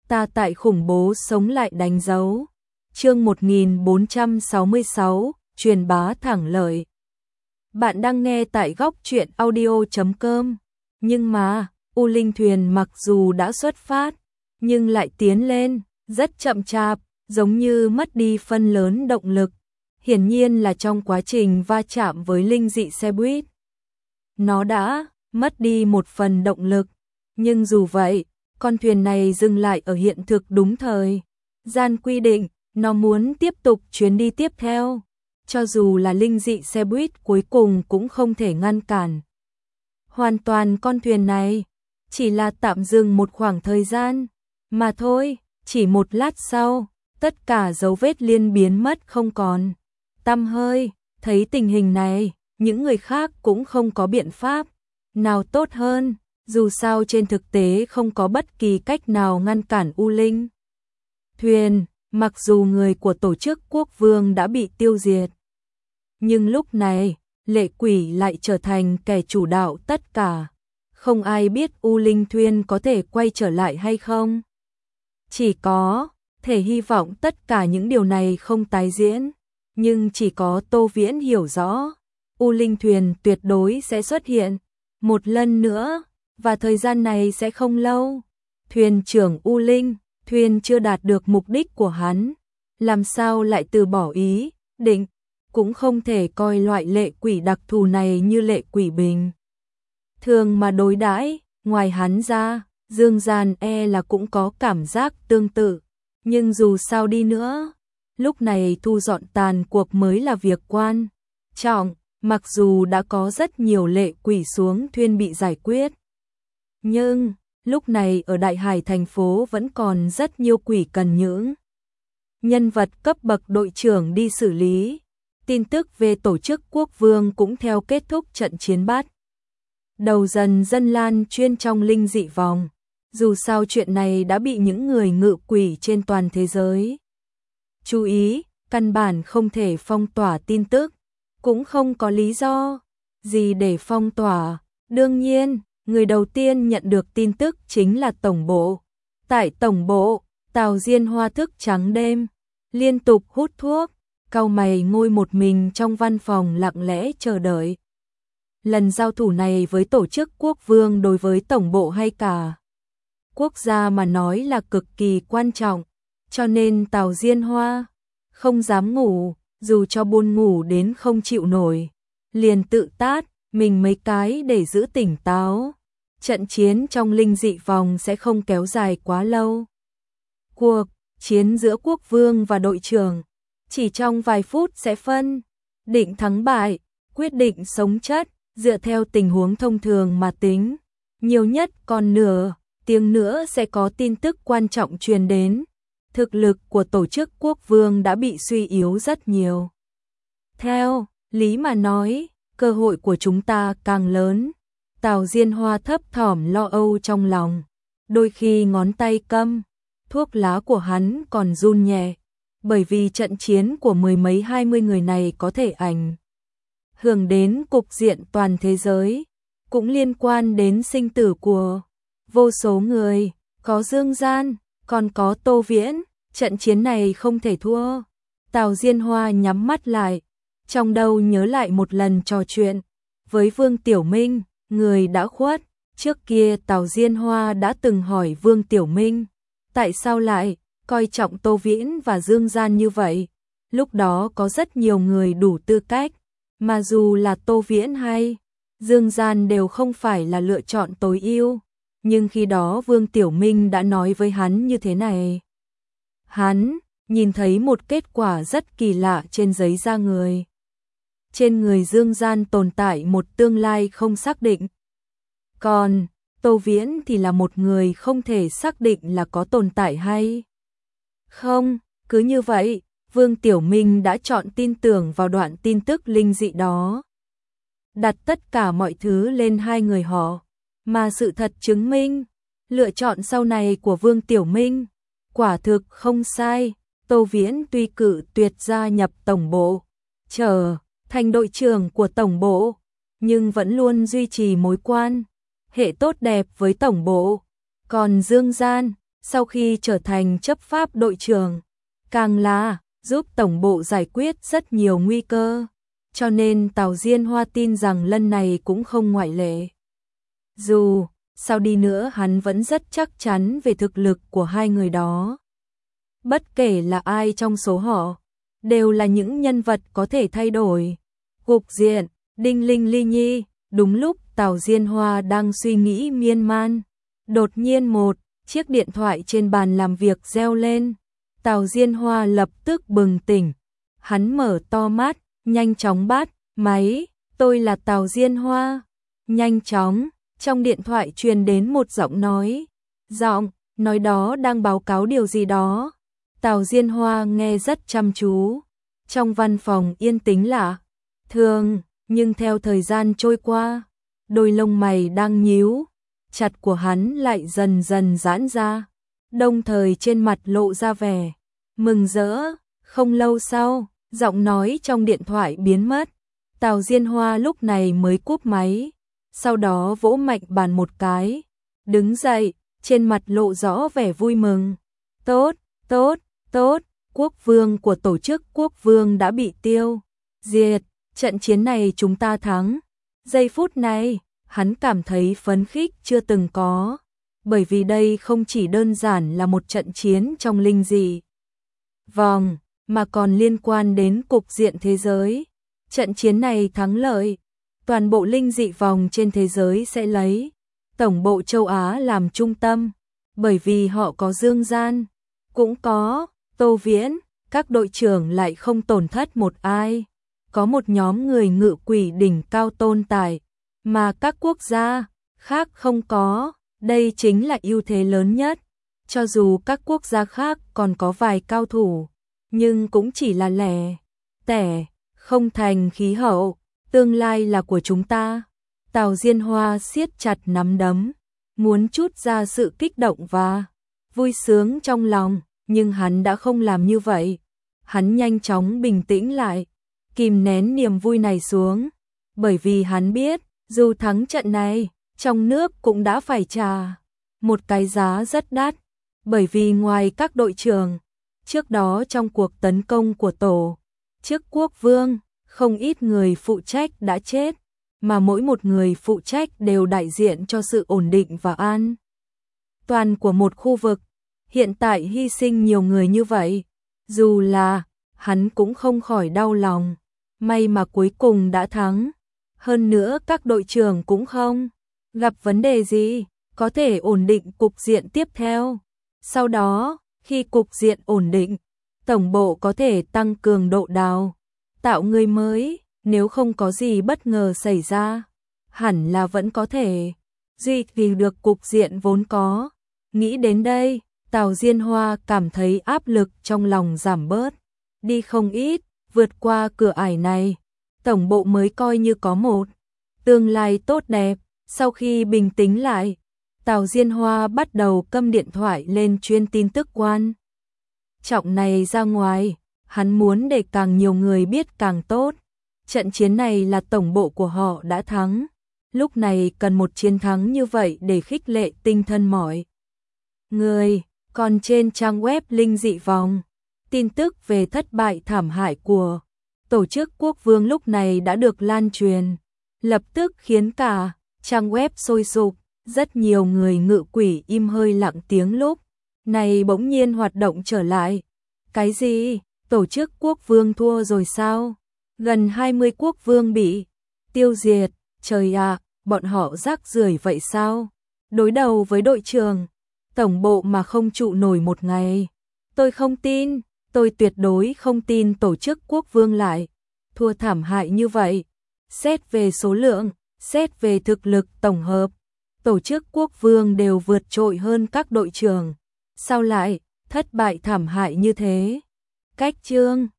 ta tại khủng bố sống lại đánh dấu. Chương 1466, truyền bá thẳng lợi. Bạn đang nghe tại góc truyện audio.com. Nhưng mà, U Linh thuyền mặc dù đã xuất phát, nhưng lại tiến lên, rất chậm chạp, giống như mất đi phân lớn động lực. Hiển nhiên là trong quá trình va chạm với linh dị xe buýt, nó đã mất đi một phần động lực. Nhưng dù vậy, con thuyền này dừng lại ở hiện thực đúng thời gian quy định, nó muốn tiếp tục chuyến đi tiếp theo. Cho dù là linh dị xe buýt cuối cùng cũng không thể ngăn cản hoàn toàn con thuyền này, chỉ là tạm dừng một khoảng thời gian mà thôi. Chỉ một lát sau, tất cả dấu vết liên biến mất không còn tăm hơi. Thấy tình hình này, những người khác cũng không có biện pháp nào tốt hơn, dù sao trên thực tế không có bất kỳ cách nào ngăn cản U Linh thuyền. Mặc dù người của tổ chức quốc vương đã bị tiêu diệt, nhưng lúc này, lệ quỷ lại trở thành kẻ chủ đạo tất cả. Không ai biết U Linh thuyền có thể quay trở lại hay không. Chỉ có thể hy vọng tất cả những điều này không tái diễn. Nhưng chỉ có Tô Viễn hiểu rõ, U Linh thuyền tuyệt đối sẽ xuất hiện một lần nữa, và thời gian này sẽ không lâu. Thuyền trưởng U Linh thuyền chưa đạt được mục đích của hắn, làm sao lại từ bỏ ý định. Cũng không thể coi loại lệ quỷ đặc thù này như lệ quỷ bình thường mà đối đãi. Ngoài hắn ra, Dương Gian là cũng có cảm giác tương tự. Nhưng dù sao đi nữa, lúc này thu dọn tàn cuộc mới là việc quan trọng. Mặc dù đã có rất nhiều lệ quỷ xuống thuyền bị giải quyết, nhưng lúc này ở Đại Hải thành phố vẫn còn rất nhiều quỷ cần những nhân vật cấp bậc đội trưởng đi xử lý. Tin tức về tổ chức quốc vương cũng theo kết thúc trận chiến bắt đầu dần dân lan chuyên trong linh dị vòng. Dù sao chuyện này đã bị những người ngự quỷ trên toàn thế giới chú ý, căn bản không thể phong tỏa tin tức, cũng không có lý do gì để phong tỏa. Đương nhiên, người đầu tiên nhận được tin tức chính là tổng bộ. Tại tổng bộ, Tào Diên Hoa thức trắng đêm, liên tục hút thuốc, cau mày ngồi một mình trong văn phòng lặng lẽ chờ đợi. Lần giao thủ này với tổ chức quốc vương đối với tổng bộ hay cả quốc gia mà nói là cực kỳ quan trọng, cho nên Tào Diên Hoa không dám ngủ, dù cho buồn ngủ đến không chịu nổi, liền tự tát mình mấy cái để giữ tỉnh táo. Trận chiến trong linh dị vòng sẽ không kéo dài quá lâu. Cuộc chiến giữa quốc vương và đội trưởng chỉ trong vài phút sẽ phân định thắng bại, quyết định sống chết, dựa theo tình huống thông thường mà tính. Nhiều nhất còn nửa tiếng nữa sẽ có tin tức quan trọng truyền đến. Thực lực của tổ chức quốc vương đã bị suy yếu rất nhiều. Theo lý mà nói, cơ hội của chúng ta càng lớn. Tào Diên Hoa thấp thỏm lo âu trong lòng. Đôi khi ngón tay câm, thuốc lá của hắn còn run nhẹ. Bởi vì trận chiến của mười mấy 20 người này có thể ảnh hưởng đến cục diện toàn thế giới, cũng liên quan đến sinh tử của vô số người. Có Dương Gian, còn có Tô Viễn. Trận chiến này không thể thua. Tào Diên Hoa nhắm mắt lại, trong đầu nhớ lại một lần trò chuyện với Vương Tiểu Minh, người đã khuất. Trước kia Tào Diên Hoa đã từng hỏi Vương Tiểu Minh, tại sao lại coi trọng Tô Viễn và Dương Gian như vậy. Lúc đó có rất nhiều người đủ tư cách, mà dù là Tô Viễn hay Dương Gian đều không phải là lựa chọn tối ưu. Nhưng khi đó Vương Tiểu Minh đã nói với hắn như thế này. Hắn nhìn thấy một kết quả rất kỳ lạ trên giấy da người. Trên người Dương Gian tồn tại một tương lai không xác định. Còn Tô Viễn thì là một người không thể xác định là có tồn tại hay không. Cứ như vậy, Vương Tiểu Minh đã chọn tin tưởng vào đoạn tin tức linh dị đó, đặt tất cả mọi thứ lên hai người họ. Mà sự thật chứng minh, lựa chọn sau này của Vương Tiểu Minh quả thực không sai. Tô Viễn tuy cự tuyệt gia nhập tổng bộ, trở thành đội trưởng của tổng bộ, nhưng vẫn luôn duy trì mối quan hệ tốt đẹp với tổng bộ. Còn Dương Gian, sau khi trở thành chấp pháp đội trưởng, càng là giúp tổng bộ giải quyết rất nhiều nguy cơ, cho nên Tào Diên Hoa tin rằng lần này cũng không ngoại lệ. Dù sao đi nữa hắn vẫn rất chắc chắn về thực lực của hai người đó. Bất kể là ai trong số họ, đều là những nhân vật có thể thay đổi cục diện. Đinh linh ly nhi, đúng lúc Tào Diên Hoa đang suy nghĩ miên man, đột nhiên một chiếc điện thoại trên bàn làm việc reo lên. Tào Diên Hoa lập tức bừng tỉnh, hắn mở to mắt, nhanh chóng bắt máy. Tôi là Tào Diên Hoa. Nhanh chóng, trong điện thoại truyền đến một giọng nói đó đang báo cáo điều gì đó. Tào Diên Hoa nghe rất chăm chú. Trong văn phòng yên tĩnh lạ thường, nhưng theo thời gian trôi qua, đôi lông mày đang nhíu chặt của hắn lại dần dần giãn ra, đồng thời trên mặt lộ ra vẻ mừng rỡ. Không lâu sau, giọng nói trong điện thoại biến mất. Tào Diên Hoa lúc này mới cúp máy, sau đó vỗ mạnh bàn một cái, đứng dậy, trên mặt lộ rõ vẻ vui mừng. Tốt, tốt, tốt, quốc vương của tổ chức quốc vương đã bị tiêu diệt, trận chiến này chúng ta thắng. Giây phút này, hắn cảm thấy phấn khích chưa từng có, bởi vì đây không chỉ đơn giản là một trận chiến trong linh dị vòng, mà còn liên quan đến cục diện thế giới. Trận chiến này thắng lợi, toàn bộ linh dị vòng trên thế giới sẽ lấy tổng bộ châu Á làm trung tâm, bởi vì họ có Dương Gian, cũng có Tô Viễn, các đội trưởng lại không tổn thất một ai. Có một nhóm người ngự quỷ đỉnh cao tồn tại, mà các quốc gia khác không có, đây chính là ưu thế lớn nhất. Cho dù các quốc gia khác còn có vài cao thủ, nhưng cũng chỉ là lẻ tẻ, không thành khí hậu. Tương lai là của chúng ta. Tào Diên Hoa siết chặt nắm đấm, muốn trút ra sự kích động và vui sướng trong lòng, nhưng hắn đã không làm như vậy. Hắn nhanh chóng bình tĩnh lại, kìm nén niềm vui này xuống, bởi vì hắn biết, dù thắng trận này, trong nước cũng đã phải trả một cái giá rất đắt, bởi vì ngoài các đội trưởng, trước đó trong cuộc tấn công của tổ chức quốc vương, không ít người phụ trách đã chết, mà mỗi một người phụ trách đều đại diện cho sự ổn định và an toàn của một khu vực. Hiện tại hy sinh nhiều người như vậy, dù là hắn cũng không khỏi đau lòng. May mà cuối cùng đã thắng, hơn nữa các đội trưởng cũng không gặp vấn đề gì, có thể ổn định cục diện tiếp theo. Sau đó, khi cục diện ổn định, tổng bộ có thể tăng cường độ đào tạo người mới, nếu không có gì bất ngờ xảy ra, hẳn là vẫn có thể duy trì được cục diện vốn có. Nghĩ đến đây, Tào Diên Hoa cảm thấy áp lực trong lòng giảm bớt đi không ít. Vượt qua cửa ải này, tổng bộ mới coi như có một tương lai tốt đẹp. Sau khi bình tĩnh lại, Tào Diên Hoa bắt đầu câm điện thoại lên chuyên tin tức quan trọng này ra ngoài. Hắn muốn để càng nhiều người biết càng tốt. Trận chiến này là tổng bộ của họ đã thắng. Lúc này cần một chiến thắng như vậy để khích lệ tinh thần mọi người. Còn trên trang web Linh Dị Vòng, tin tức về thất bại thảm hại của tổ chức quốc vương lúc này đã được lan truyền, lập tức khiến cả trang web sôi sục. Rất nhiều người ngự quỷ im hơi lặng tiếng lúc này bỗng nhiên hoạt động trở lại. Cái gì? Tổ chức quốc vương thua rồi sao? Gần 20 quốc vương bị tiêu diệt. Trời ạ, bọn họ rác rưởi vậy sao? Đối đầu với đội trưởng tổng bộ mà không trụ nổi một ngày. Tôi không tin, tôi tuyệt đối không tin tổ chức quốc vương lại thua thảm hại như vậy. Xét về số lượng, xét về thực lực tổng hợp, tổ chức quốc vương đều vượt trội hơn các đội trưởng. Sao lại thất bại thảm hại như thế? Cách chương